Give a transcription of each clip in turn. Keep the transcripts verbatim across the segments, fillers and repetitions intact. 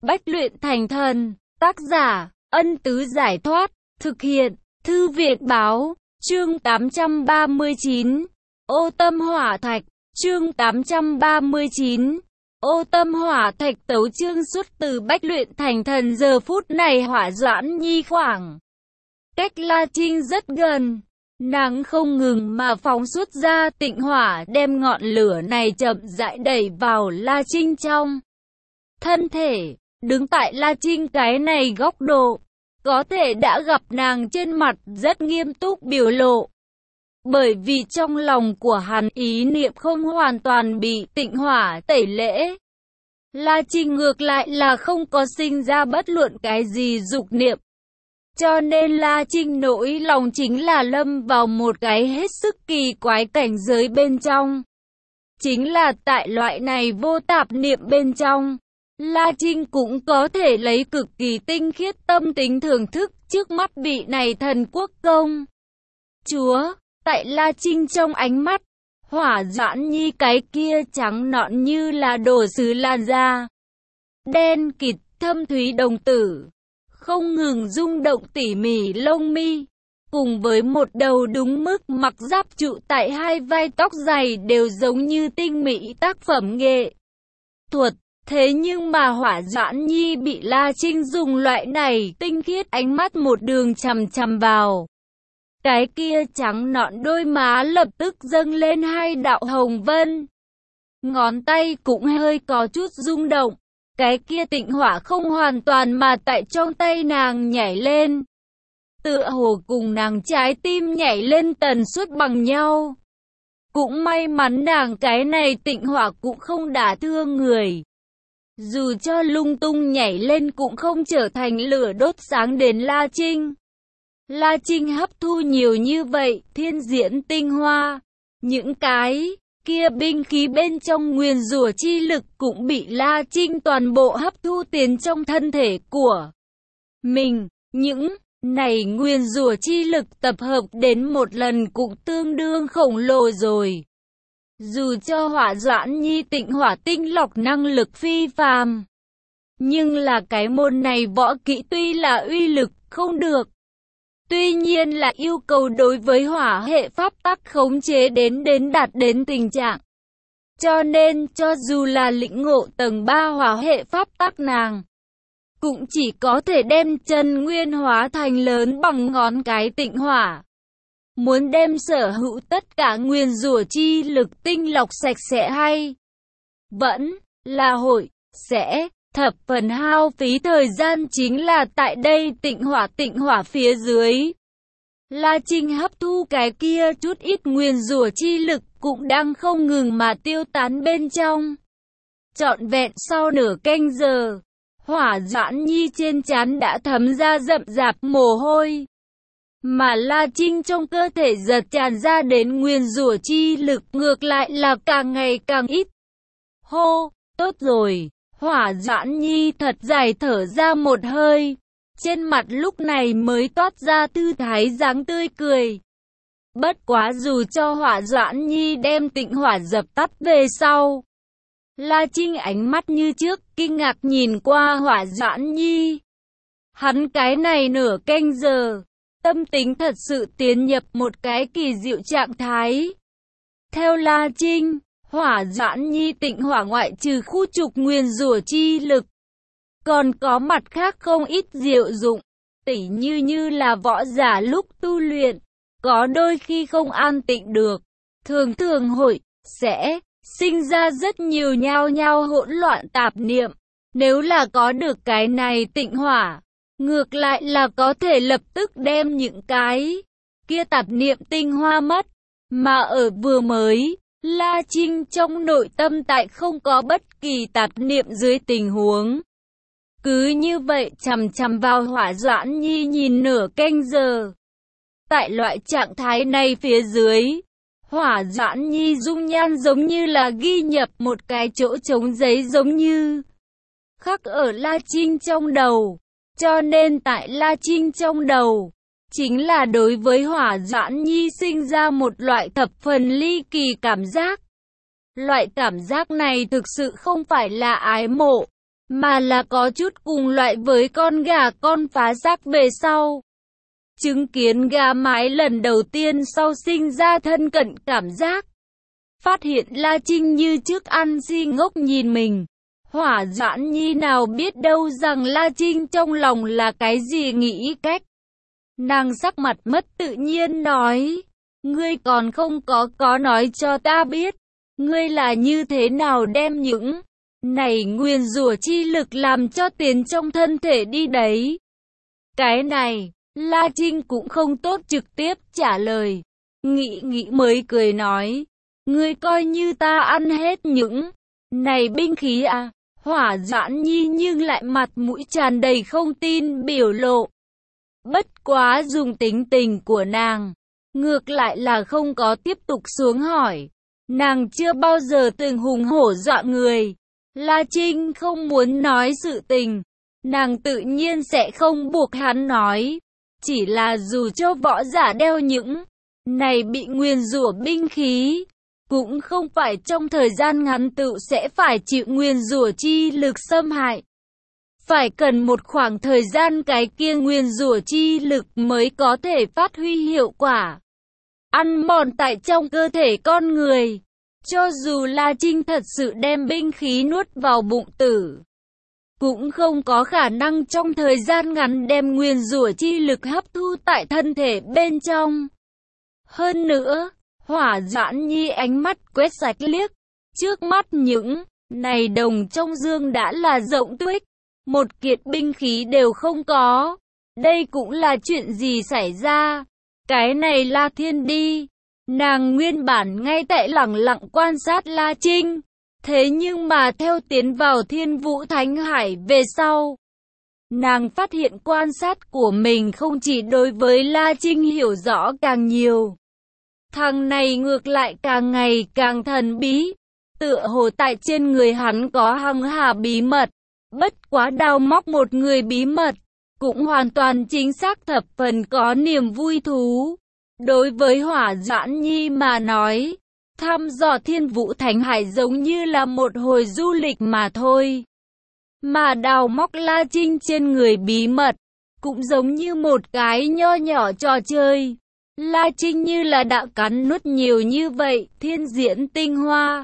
Bách luyện thành thần. Tác giả, Ân Tứ Giải Thoát. Thực hiện, Thư viện Báo. Chương tám trăm ba mươi chín. Ô tâm hỏa thạch. Chương tám trăm ba mươi chín. Ô tâm hỏa thạch. Tấu chương xuất từ Bách luyện thành thần. Giờ phút này Hỏa Doãn Nhi khoảng cách La Trinh rất gần. Nàng không ngừng mà phóng xuất ra tịnh hỏa, đem ngọn lửa này chậm rãi đẩy vào La Trinh trong thân thể. Đứng tại La Trinh cái này góc độ, có thể đã gặp nàng trên mặt rất nghiêm túc biểu lộ. Bởi vì trong lòng của hắn ý niệm không hoàn toàn bị tịnh hỏa tẩy lễ. La Trinh ngược lại là không có sinh ra bất luận cái gì dục niệm. Cho nên La Trinh nỗi lòng chính là lâm vào một cái hết sức kỳ quái cảnh giới bên trong. Chính là tại loại này vô tạp niệm bên trong, La Trinh cũng có thể lấy cực kỳ tinh khiết tâm tính thưởng thức trước mắt vị này thần quốc công chúa. Tại La Trinh trong ánh mắt, Hỏa Doãn Nhi cái kia trắng nõn như là đồ sứ làn da, đen kịt thâm thúy đồng tử, không ngừng rung động tỉ mỉ lông mi, cùng với một đầu đúng mức mặc giáp trụ tại hai vai tóc dày đều giống như tinh mỹ tác phẩm nghệ thuật. Thế nhưng mà Hỏa Doãn Nhi bị La Trinh dùng loại này tinh khiết ánh mắt một đường chằm chằm vào. Cái kia trắng nõn đôi má lập tức dâng lên hai đạo hồng vân. Ngón tay cũng hơi có chút rung động. Cái kia tịnh hỏa không hoàn toàn mà tại trong tay nàng nhảy lên. Tựa hồ cùng nàng trái tim nhảy lên tần suất bằng nhau. Cũng may mắn nàng cái này tịnh hỏa cũng không đả thương người. Dù cho lung tung nhảy lên cũng không trở thành lửa đốt sáng đến La Trinh. La Trinh hấp thu nhiều như vậy, thiên diễn tinh hoa. Những cái kia binh khí bên trong nguyền rủa chi lực cũng bị La Trinh toàn bộ hấp thu tiến trong thân thể của mình. Những này nguyền rủa chi lực tập hợp đến một lần cũng tương đương khổng lồ rồi. Dù cho Hỏa Doãn Nhi tịnh hỏa tinh lọc năng lực phi phàm, nhưng là cái môn này võ kỹ tuy là uy lực không được. Tuy nhiên là yêu cầu đối với hỏa hệ pháp tắc khống chế đến đến đạt đến tình trạng. Cho nên cho dù là lĩnh ngộ tầng ba hỏa hệ pháp tắc nàng, cũng chỉ có thể đem chân nguyên hóa thành lớn bằng ngón cái tịnh hỏa. Muốn đem sở hữu tất cả nguyên rủa chi lực tinh lọc sạch sẽ hay vẫn là hội sẽ thập phần hao phí thời gian, chính là tại đây tịnh hỏa tịnh hỏa phía dưới. La Trinh hấp thu cái kia chút ít nguyên rủa chi lực cũng đang không ngừng mà tiêu tán bên trong. Trọn vẹn sau nửa canh giờ, Hỏa Doãn Nhi trên trán đã thấm ra rậm rạp mồ hôi. Mà La Trinh trong cơ thể giật tràn ra đến nguyên rủa chi lực ngược lại là càng ngày càng ít. Hô, tốt rồi. Hỏa Doãn Nhi thật dài thở ra một hơi, trên mặt lúc này mới toát ra thư thái dáng tươi cười. Bất quá dù cho Hỏa Doãn Nhi đem tịnh hỏa dập tắt về sau, La Trinh ánh mắt như trước, kinh ngạc nhìn qua Hỏa Doãn Nhi. Hắn cái này nửa canh giờ, tâm tính thật sự tiến nhập một cái kỳ diệu trạng thái. Theo La Trinh, Hỏa Doãn Nhi tịnh hỏa ngoại trừ khu trục nguyên rủa chi lực, còn có mặt khác không ít diệu dụng, tỉ như như là võ giả lúc tu luyện, có đôi khi không an tịnh được, thường thường hội sẽ sinh ra rất nhiều nhao nhao hỗn loạn tạp niệm. Nếu là có được cái này tịnh hỏa, ngược lại là có thể lập tức đem những cái kia tạp niệm tinh hoa mất, mà ở vừa mới La Trinh trong nội tâm tại không có bất kỳ tạp niệm dưới tình huống. Cứ như vậy chằm chằm vào Hỏa Doãn Nhi nhìn nửa canh giờ. Tại loại trạng thái này phía dưới, Hỏa Doãn Nhi dung nhan giống như là ghi nhập một cái chỗ trống giấy giống như khắc ở La Trinh trong đầu. Cho nên tại La Trinh trong đầu, chính là đối với Hỏa Doãn Nhi sinh ra một loại thập phần ly kỳ cảm giác. Loại cảm giác này thực sự không phải là ái mộ, mà là có chút cùng loại với con gà con phá xác về sau. Chứng kiến gà mái lần đầu tiên sau sinh ra thân cận cảm giác. Phát hiện La Trinh như trước ăn si ngốc nhìn mình. Hỏa Doãn Nhi nào biết đâu rằng La Trinh trong lòng là cái gì nghĩ cách. Nàng sắc mặt mất tự nhiên nói. Ngươi còn không có có nói cho ta biết. Ngươi là như thế nào đem những này nguyền rủa chi lực làm cho tiền trong thân thể đi đấy. Cái này, La Trinh cũng không tốt trực tiếp trả lời. Nghĩ nghĩ mới cười nói. Ngươi coi như ta ăn hết những này binh khí à? Hỏa Doãn Nhi nhưng lại mặt mũi tràn đầy không tin biểu lộ. Bất quá dùng tính tình của nàng, ngược lại là không có tiếp tục xuống hỏi. Nàng chưa bao giờ từng hùng hổ dọa người. La Trinh không muốn nói sự tình, nàng tự nhiên sẽ không buộc hắn nói. Chỉ là dù cho võ giả đeo những này bị nguyền rủa binh khí, cũng không phải trong thời gian ngắn tự sẽ phải chịu nguyền rủa chi lực xâm hại. Phải cần một khoảng thời gian cái kia nguyền rủa chi lực mới có thể phát huy hiệu quả. Ăn mòn tại trong cơ thể con người. Cho dù La Trinh thật sự đem binh khí nuốt vào bụng tử, cũng không có khả năng trong thời gian ngắn đem nguyền rủa chi lực hấp thu tại thân thể bên trong. Hơn nữa, Hỏa Doãn Nhi ánh mắt quét sạch liếc. Trước mắt những này đồng trong dương đã là rộng tuếch. Một kiệt binh khí đều không có. Đây cũng là chuyện gì xảy ra? Cái này La Thiên đi. Nàng nguyên bản ngay tại lẳng lặng quan sát La Trinh. Thế nhưng mà theo tiến vào Thiên Vũ Thánh Hải về sau, nàng phát hiện quan sát của mình không chỉ đối với La Trinh hiểu rõ càng nhiều. Thằng này ngược lại càng ngày càng thần bí. Tựa hồ tại trên người hắn có hằng hà bí mật. Bất quá đào móc một người bí mật, cũng hoàn toàn chính xác thập phần có niềm vui thú. Đối với Hỏa Doãn Nhi mà nói, thăm dò Thiên Vũ Thánh Hải giống như là một hồi du lịch mà thôi. Mà đào móc La Trinh trên người bí mật, cũng giống như một cái nho nhỏ trò chơi. La Trinh như là đã cắn nuốt nhiều như vậy, thiên diễn tinh hoa.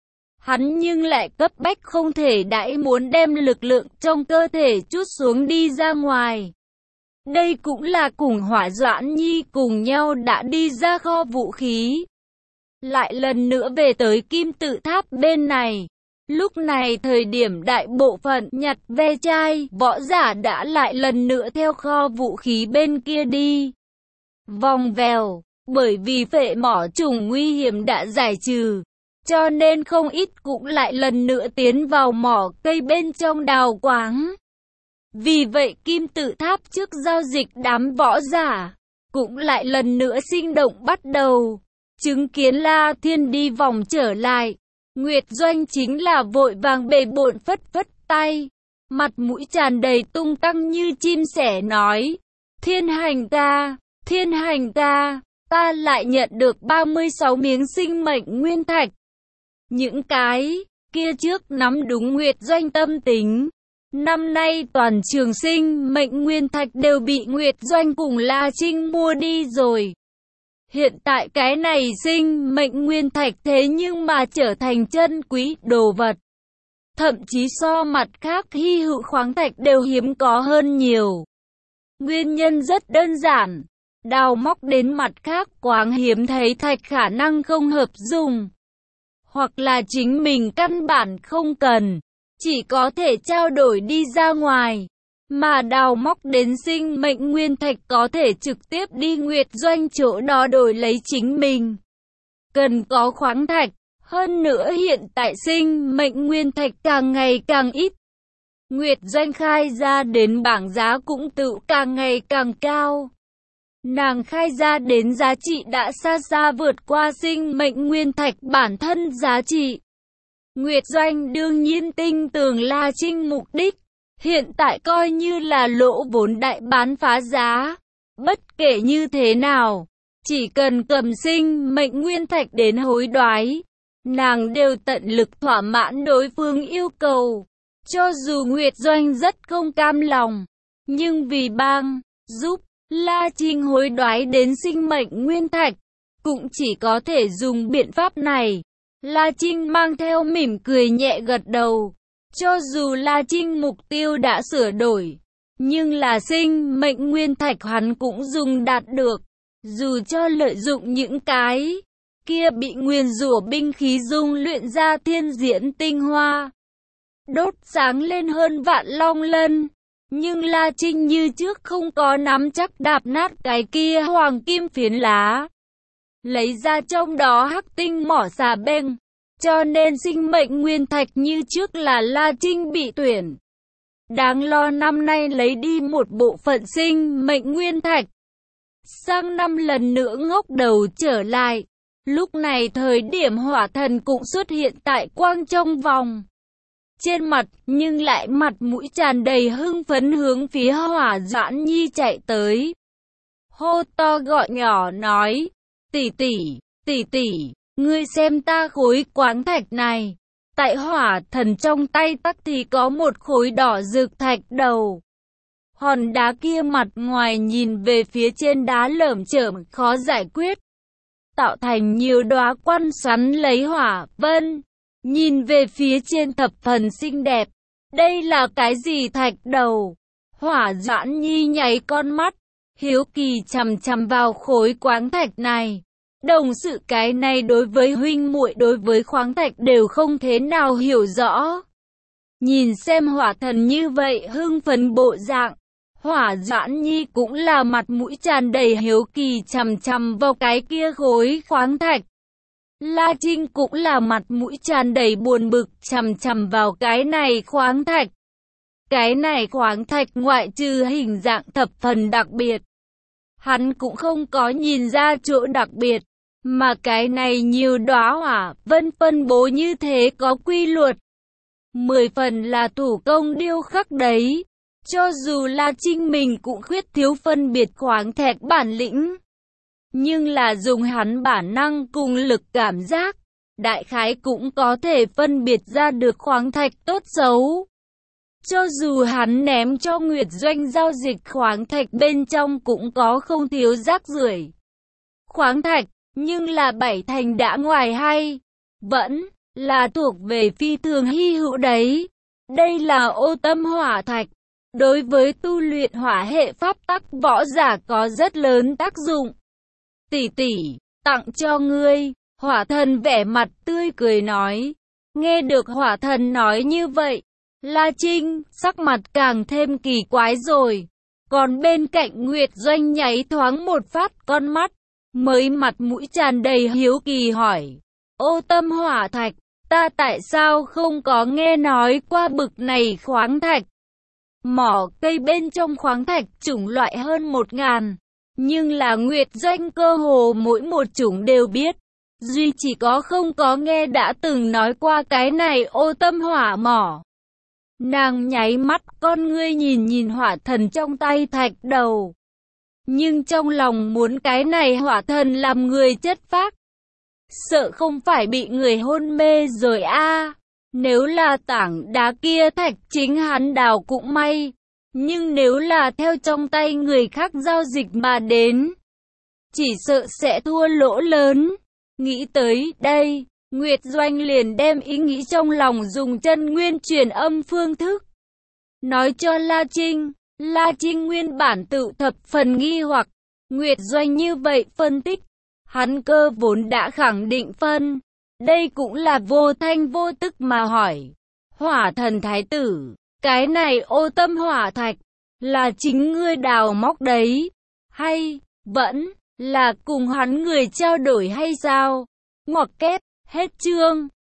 Hắn nhưng lại cấp bách không thể đãi muốn đem lực lượng trong cơ thể trút xuống đi ra ngoài. Đây cũng là cùng Hỏa Doãn Nhi cùng nhau đã đi ra kho vũ khí. Lại lần nữa về tới kim tự tháp bên này. Lúc này thời điểm đại bộ phận nhặt ve chai, võ giả đã lại lần nữa theo kho vũ khí bên kia đi. Vòng vèo, bởi vì phệ mỏ trùng nguy hiểm đã giải trừ, cho nên không ít cũng lại lần nữa tiến vào mỏ cây bên trong đào quáng. Vì vậy kim tự tháp trước giao dịch đám võ giả, cũng lại lần nữa sinh động bắt đầu. Chứng kiến La Thiên đi vòng trở lại, Nguyệt Doanh chính là vội vàng bề bộn phất phất tay, mặt mũi tràn đầy tung tăng như chim sẻ nói: Thiên Hành ca, Thiên Hành ca, ta lại nhận được ba mươi sáu miếng sinh mệnh nguyên thạch. Những cái kia trước nắm đúng Nguyệt Doanh tâm tính. Năm nay toàn trường sinh mệnh nguyên thạch đều bị Nguyệt Doanh cùng La Trinh mua đi rồi. Hiện tại cái này sinh mệnh nguyên thạch thế nhưng mà trở thành chân quý đồ vật. Thậm chí so mặt khác hy hữu khoáng thạch đều hiếm có hơn nhiều. Nguyên nhân rất đơn giản. Đào móc đến mặt khác quáng hiếm thấy thạch khả năng không hợp dùng. Hoặc là chính mình căn bản không cần, chỉ có thể trao đổi đi ra ngoài. Mà đào móc đến sinh mệnh nguyên thạch có thể trực tiếp đi Nguyệt Doanh chỗ đó đổi lấy chính mình. Cần có khoáng thạch, hơn nữa hiện tại sinh mệnh nguyên thạch càng ngày càng ít. Nguyệt Doanh khai ra đến bảng giá cũng tự càng ngày càng cao. Nàng khai ra đến giá trị đã xa xa vượt qua sinh mệnh nguyên thạch bản thân giá trị. Nguyệt Doanh đương nhiên tin tưởng La Trinh mục đích. Hiện tại coi như là lỗ vốn đại bán phá giá. Bất kể như thế nào, chỉ cần cầm sinh mệnh nguyên thạch đến hối đoái, nàng đều tận lực thỏa mãn đối phương yêu cầu. Cho dù Nguyệt Doanh rất không cam lòng, nhưng vì bang, giúp, La Trinh hối đoái đến sinh mệnh nguyên thạch, cũng chỉ có thể dùng biện pháp này. La Trinh mang theo mỉm cười nhẹ gật đầu. Cho dù La Trinh mục tiêu đã sửa đổi, nhưng là sinh mệnh nguyên thạch hắn cũng dùng đạt được. Dù cho lợi dụng những cái kia bị nguyền rủa binh khí dung luyện ra thiên diễn tinh hoa, đốt sáng lên hơn vạn long lân, nhưng La Trinh như trước không có nắm chắc đạp nát cái kia hoàng kim phiến lá, lấy ra trong đó hắc tinh mỏ xà beng. Cho nên sinh mệnh nguyên thạch như trước là La Trinh bị tuyển. Đáng lo năm nay lấy đi một bộ phận sinh mệnh nguyên thạch. Sang năm lần nữa ngóc đầu trở lại. Lúc này thời điểm hỏa thần cũng xuất hiện tại quang trong vòng. Trên mặt nhưng lại mặt mũi tràn đầy hưng phấn hướng phía Hỏa Doãn Nhi chạy tới. Hô to gọi nhỏ nói, tỷ tỷ, tỷ tỷ. Ngươi xem ta khối quáng thạch này. Tại hỏa thần trong tay tắc thì có một khối đỏ rực thạch đầu. Hòn đá kia mặt ngoài nhìn về phía trên đá lởm chởm khó giải quyết, tạo thành nhiều đóa quan xoắn lấy hỏa vân. Nhìn về phía trên thập phần xinh đẹp. Đây là cái gì thạch đầu? Hỏa Doãn Nhi nháy con mắt, hiếu kỳ chằm chằm vào khối quáng thạch này. Đồng sự cái này đối với huynh muội đối với khoáng thạch đều không thế nào hiểu rõ. Nhìn xem hỏa thần như vậy hưng phấn bộ dạng, Hỏa Doãn Nhi cũng là mặt mũi tràn đầy hiếu kỳ chằm chằm vào cái kia khối khoáng thạch. La Trinh cũng là mặt mũi tràn đầy buồn bực chằm chằm vào cái này khoáng thạch. Cái này khoáng thạch ngoại trừ hình dạng thập phần đặc biệt, hắn cũng không có nhìn ra chỗ đặc biệt. Mà cái này nhiều đóa hỏa vân phân bố như thế có quy luật. Mười phần là thủ công điêu khắc đấy. Cho dù là Trinh mình cũng khuyết thiếu phân biệt khoáng thạch bản lĩnh. Nhưng là dùng hắn bản năng cùng lực cảm giác, đại khái cũng có thể phân biệt ra được khoáng thạch tốt xấu. Cho dù hắn ném cho Nguyệt Doanh giao dịch khoáng thạch bên trong cũng có không thiếu rác rưởi khoáng thạch. Nhưng là bảy thành đã ngoài hay, vẫn là thuộc về phi thường hy hữu đấy. Đây là ô tâm hỏa thạch. Đối với tu luyện hỏa hệ pháp tắc võ giả có rất lớn tác dụng. Tỷ tỷ, tặng cho ngươi. Hỏa thần vẻ mặt tươi cười nói. Nghe được hỏa thần nói như vậy, La Trinh sắc mặt càng thêm kỳ quái rồi. Còn bên cạnh Nguyệt Doanh nháy thoáng một phát con mắt, mới mặt mũi tràn đầy hiếu kỳ hỏi. Ô tâm hỏa thạch, ta tại sao không có nghe nói qua bực này khoáng thạch? Mỏ cây bên trong khoáng thạch chủng loại hơn một ngàn. Nhưng là Nguyệt Doanh cơ hồ mỗi một chủng đều biết. Duy chỉ có không có nghe đã từng nói qua cái này ô tâm hỏa mỏ. Nàng nháy mắt con ngươi nhìn nhìn hỏa thần trong tay thạch đầu. Nhưng trong lòng muốn cái này hỏa thần làm người chất phác. Sợ không phải bị người hôn mê rồi a à. Nếu là tảng đá kia thạch chính hắn đào cũng may. Nhưng nếu là theo trong tay người khác giao dịch mà đến, chỉ sợ sẽ thua lỗ lớn. Nghĩ tới đây, Nguyệt Doanh liền đem ý nghĩ trong lòng dùng chân nguyên truyền âm phương thức nói cho La Trinh. La Trinh nguyên bản tự thập phần nghi hoặc, Nguyệt Doanh như vậy phân tích, hắn cơ vốn đã khẳng định phân. Đây cũng là vô thanh vô tức mà hỏi. Hỏa thần thái tử, cái này ô tâm hỏa thạch, là chính ngươi đào móc đấy, hay vẫn là cùng hắn người trao đổi hay sao? Ngoặc kép, hết chương.